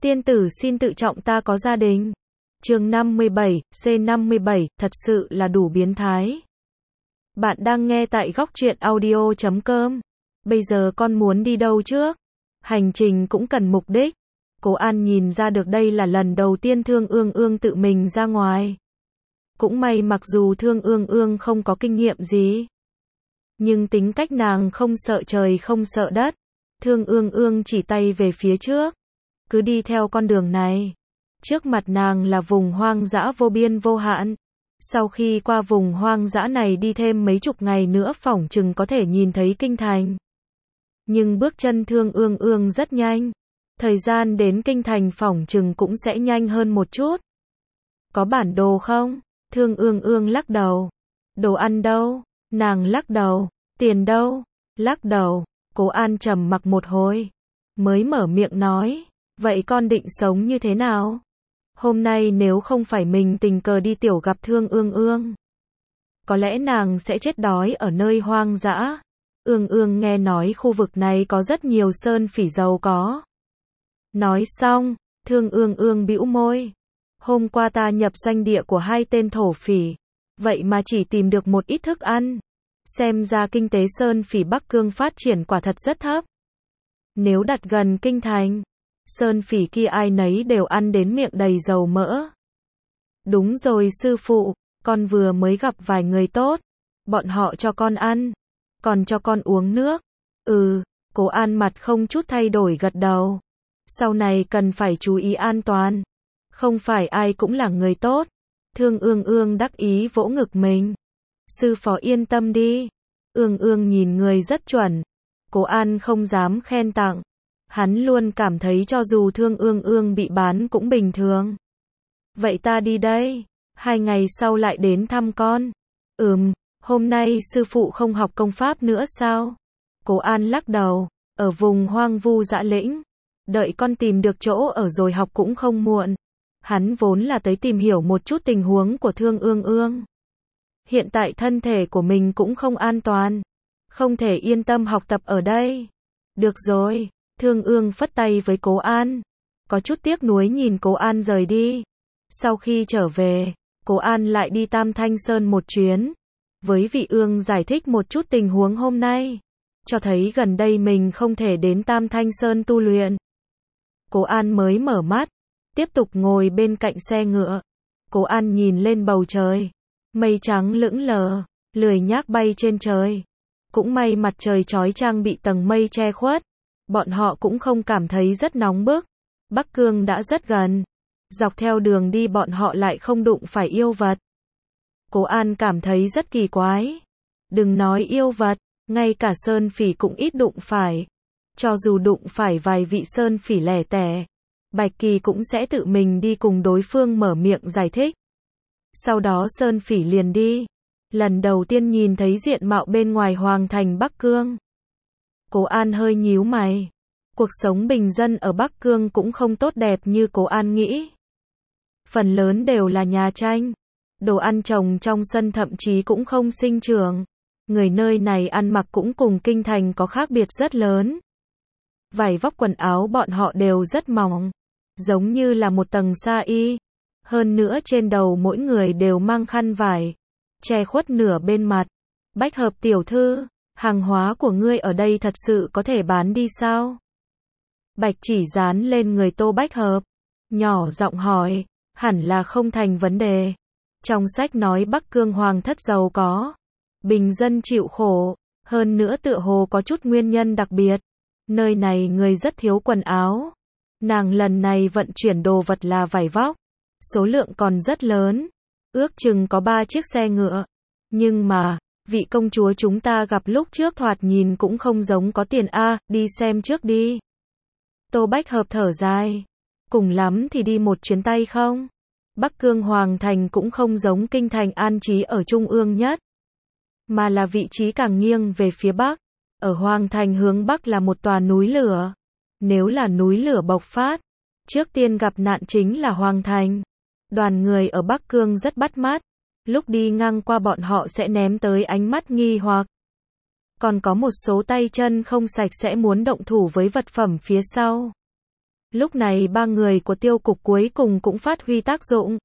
Tiên tử xin tự trọng ta có gia đình. Chương 57, C57, thật sự là đủ biến thái. Bạn đang nghe tại góc truyện audio.com. Bây giờ con muốn đi đâu trước? Hành trình cũng cần mục đích. Cố An nhìn ra được đây là lần đầu tiên Thương Ương Ương tự mình ra ngoài. Cũng may mặc dù Thương Ương Ương không có kinh nghiệm gì, nhưng tính cách nàng không sợ trời không sợ đất. Thương Ương Ương chỉ tay về phía trước. Cứ đi theo con đường này. Trước mặt nàng là vùng hoang dã vô biên vô hạn. Sau khi qua vùng hoang dã này đi thêm mấy chục ngày nữa phỏng chừng có thể nhìn thấy kinh thành. Nhưng bước chân Thương Ương Ương rất nhanh. Thời gian đến kinh thành phỏng chừng cũng sẽ nhanh hơn một chút. Có bản đồ không? Thương Ương Ương lắc đầu. Đồ ăn đâu? Nàng lắc đầu. Tiền đâu? Lắc đầu. Cố An trầm mặc một hồi, mới mở miệng nói, vậy con định sống như thế nào? Hôm nay nếu không phải mình tình cờ đi tiểu gặp Thương Ương Ương, có lẽ nàng sẽ chết đói ở nơi hoang dã. Ương Ương nghe nói khu vực này có rất nhiều sơn phỉ giàu có. Nói xong, Thương Ương Ương bĩu môi. Hôm qua ta nhập doanh địa của hai tên thổ phỉ, vậy mà chỉ tìm được một ít thức ăn. Xem ra kinh tế sơn phỉ Bắc Cương phát triển quả thật rất thấp. Nếu đặt gần kinh thành, sơn phỉ kia ai nấy đều ăn đến miệng đầy dầu mỡ. Đúng rồi sư phụ, con vừa mới gặp vài người tốt. Bọn họ cho con ăn, còn cho con uống nước. Cố An mặt không chút thay đổi gật đầu. Sau này cần phải chú ý an toàn. Không phải ai cũng là người tốt. Thương Ương Ương đắc ý vỗ ngực mình. Sư phó yên tâm đi. Ương Ương nhìn người rất chuẩn. Cố An không dám khen tặng. Hắn luôn cảm thấy cho dù Thương Ương Ương bị bán cũng bình thường. Vậy ta đi đây. 2 ngày sau lại đến thăm con. Hôm nay sư phụ không học công pháp nữa sao? Cố An lắc đầu. Ở vùng hoang vu dã lĩnh, đợi con tìm được chỗ ở rồi học cũng không muộn. Hắn vốn là tới tìm hiểu một chút tình huống của Thương Ương Ương. Hiện tại thân thể của mình cũng không an toàn. Không thể yên tâm học tập ở đây. Được rồi. Thương Ương phất tay với Cố An. Có chút tiếc nuối nhìn Cố An rời đi. Sau khi trở về, Cố An lại đi Tam Thanh Sơn một chuyến. Với vị Ương giải thích một chút tình huống hôm nay. Cho thấy gần đây mình không thể đến Tam Thanh Sơn tu luyện. Cố An mới mở mắt. Tiếp tục ngồi bên cạnh xe ngựa. Cố An nhìn lên bầu trời. Mây trắng lững lờ, lười nhác bay trên trời. Cũng may mặt trời chói chang bị tầng mây che khuất. Bọn họ cũng không cảm thấy rất nóng bức. Bắc Cương đã rất gần. Dọc theo đường đi bọn họ lại không đụng phải yêu vật. Cố An cảm thấy rất kỳ quái. Đừng nói yêu vật, ngay cả sơn phỉ cũng ít đụng phải. Cho dù đụng phải vài vị sơn phỉ lẻ tẻ, Bạch Kỳ cũng sẽ tự mình đi cùng đối phương mở miệng giải thích. Sau đó sơn phỉ liền đi. Lần đầu tiên nhìn thấy diện mạo bên ngoài hoàng thành Bắc Cương. Cố An hơi nhíu mày. Cuộc sống bình dân ở Bắc Cương cũng không tốt đẹp như Cố An nghĩ. Phần lớn đều là nhà tranh. Đồ ăn trồng trong sân thậm chí cũng không sinh trưởng. Người nơi này ăn mặc cũng cùng kinh thành có khác biệt rất lớn. Vải vóc quần áo bọn họ đều rất mỏng. Giống như là một tầng sa y. Hơn nữa trên đầu mỗi người đều mang khăn vải, che khuất nửa bên mặt. Bách Hợp tiểu thư, hàng hóa của ngươi ở đây thật sự có thể bán đi sao? Bạch Chỉ dán lên người Tô Bách Hợp, nhỏ giọng hỏi, hẳn là không thành vấn đề. Trong sách nói Bắc Cương hoàng thất giàu có, bình dân chịu khổ, hơn nữa tựa hồ có chút nguyên nhân đặc biệt. Nơi này người rất thiếu quần áo. Nàng lần này vận chuyển đồ vật là vải vóc. Số lượng còn rất lớn, ước chừng có 3 chiếc xe ngựa. Nhưng mà, vị công chúa chúng ta gặp lúc trước thoạt nhìn cũng không giống có tiền đi xem trước đi. Tô Bách Hợp thở dài. Cùng lắm thì đi một chuyến tay không? Bắc Cương Hoàng Thành cũng không giống kinh thành an trí ở trung ương nhất, mà là vị trí càng nghiêng về phía Bắc. Ở Hoàng Thành hướng Bắc là một tòa núi lửa. Nếu là núi lửa bộc phát, trước tiên gặp nạn chính là Hoàng Thành. Đoàn người ở Bắc Cương rất bắt mắt. Lúc đi ngang qua bọn họ sẽ ném tới ánh mắt nghi hoặc. Còn có một số tay chân không sạch sẽ muốn động thủ với vật phẩm phía sau. Lúc này ba người của tiêu cục cuối cùng cũng phát huy tác dụng.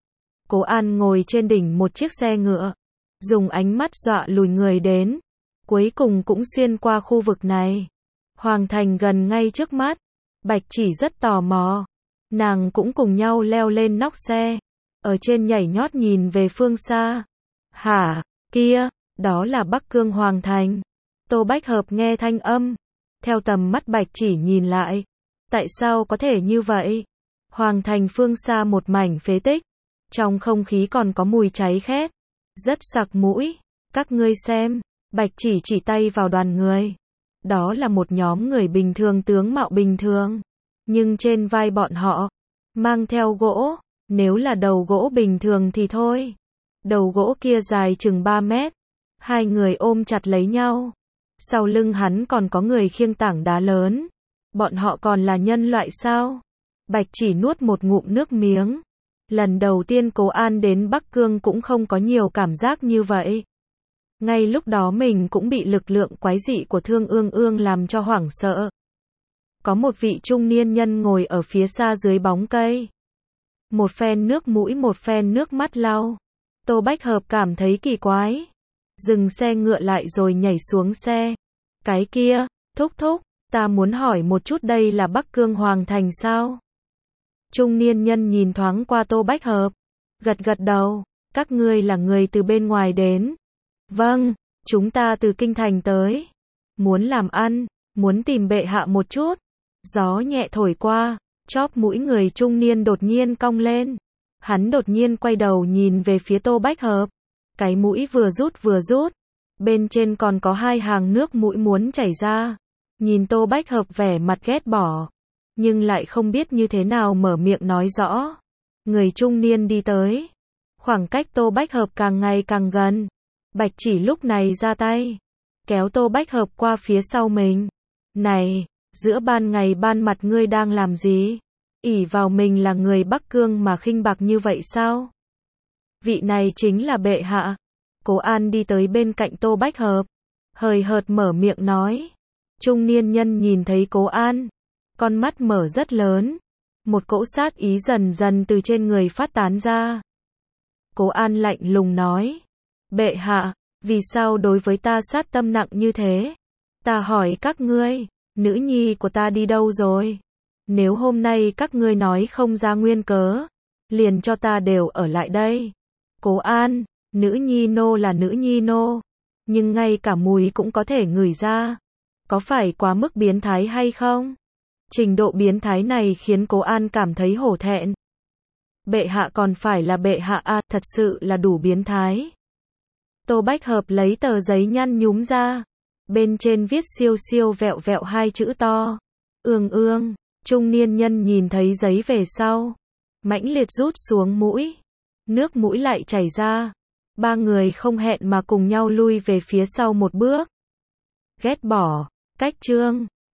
Cố An ngồi trên đỉnh một chiếc xe ngựa, dùng ánh mắt dọa lùi người đến. Cuối cùng cũng xuyên qua khu vực này. Hoàng thành gần ngay trước mắt. Bạch Chỉ rất tò mò. Nàng cũng cùng nhau leo lên nóc xe. Ở trên nhảy nhót nhìn về phương xa. Hả, kia, đó là Bắc Cương Hoàng thành. Tô Bách Hợp nghe thanh âm. Theo tầm mắt Bạch Chỉ nhìn lại. Tại sao có thể như vậy? Hoàng thành phương xa một mảnh phế tích. Trong không khí còn có mùi cháy khét. Rất sặc mũi. Các ngươi xem. Bạch Chỉ tay vào đoàn người. Đó là một nhóm người bình thường, tướng mạo bình thường. Nhưng trên vai bọn họ mang theo gỗ. Nếu là đầu gỗ bình thường thì thôi. Đầu gỗ kia dài chừng 3 mét. Hai người ôm chặt lấy nhau. Sau lưng hắn còn có người khiêng tảng đá lớn. Bọn họ còn là nhân loại sao? Bạch Chỉ nuốt một ngụm nước miếng. Lần đầu tiên Cố An đến Bắc Cương cũng không có nhiều cảm giác như vậy. Ngay lúc đó mình cũng bị lực lượng quái dị của Thương Ương Ương làm cho hoảng sợ. Có một vị trung niên nhân ngồi ở phía xa dưới bóng cây. Một phen nước mũi một phen nước mắt lau. Tô Bách Hợp cảm thấy kỳ quái. Dừng xe ngựa lại rồi nhảy xuống xe. Cái kia, thúc thúc, ta muốn hỏi một chút, đây là Bắc Cương Hoàng thành sao? Trung niên nhân nhìn thoáng qua Tô Bách Hợp. Gật gật đầu. Các ngươi là người từ bên ngoài đến. Vâng, chúng ta từ kinh thành tới. Muốn làm ăn, muốn tìm bệ hạ một chút. Gió nhẹ thổi qua, chóp mũi người trung niên đột nhiên cong lên. Hắn đột nhiên quay đầu nhìn về phía Tô Bách Hợp. Cái mũi vừa rút. Bên trên còn có 2 hàng nước mũi muốn chảy ra. Nhìn Tô Bách Hợp vẻ mặt ghét bỏ. Nhưng lại không biết như thế nào mở miệng nói rõ. Người trung niên đi tới. Khoảng cách Tô Bách Hợp càng ngày càng gần. Bạch Chỉ lúc này ra tay. Kéo Tô Bách Hợp qua phía sau mình. Này, giữa ban ngày ban mặt ngươi đang làm gì? Ỷ vào mình là người Bắc Cương mà khinh bạc như vậy sao? Vị này chính là bệ hạ. Cố An đi tới bên cạnh Tô Bách Hợp. Hời hợt mở miệng nói. Trung niên nhân nhìn thấy Cố An. Con mắt mở rất lớn. Một cỗ sát ý dần dần từ trên người phát tán ra. Cố An lạnh lùng nói. Bệ hạ, vì sao đối với ta sát tâm nặng như thế? Ta hỏi các ngươi, nữ nhi của ta đi đâu rồi? Nếu hôm nay các ngươi nói không ra nguyên cớ, liền cho ta đều ở lại đây. Cố An, nữ nhi nô là nữ nhi nô, nhưng ngay cả mùi cũng có thể ngửi ra. Có phải quá mức biến thái hay không? Trình độ biến thái này khiến Cố An cảm thấy hổ thẹn. Bệ hạ còn phải là bệ hạ à, thật sự là đủ biến thái. Tô Bách Hợp lấy tờ giấy nhăn nhúm ra. Bên trên viết siêu siêu vẹo vẹo 2 chữ to. Ương ương. Trung niên nhân nhìn thấy giấy về sau. Mãnh liệt rút xuống mũi. Nước mũi lại chảy ra. Ba người không hẹn mà cùng nhau lui về phía sau một bước. Ghét bỏ. Cách chương.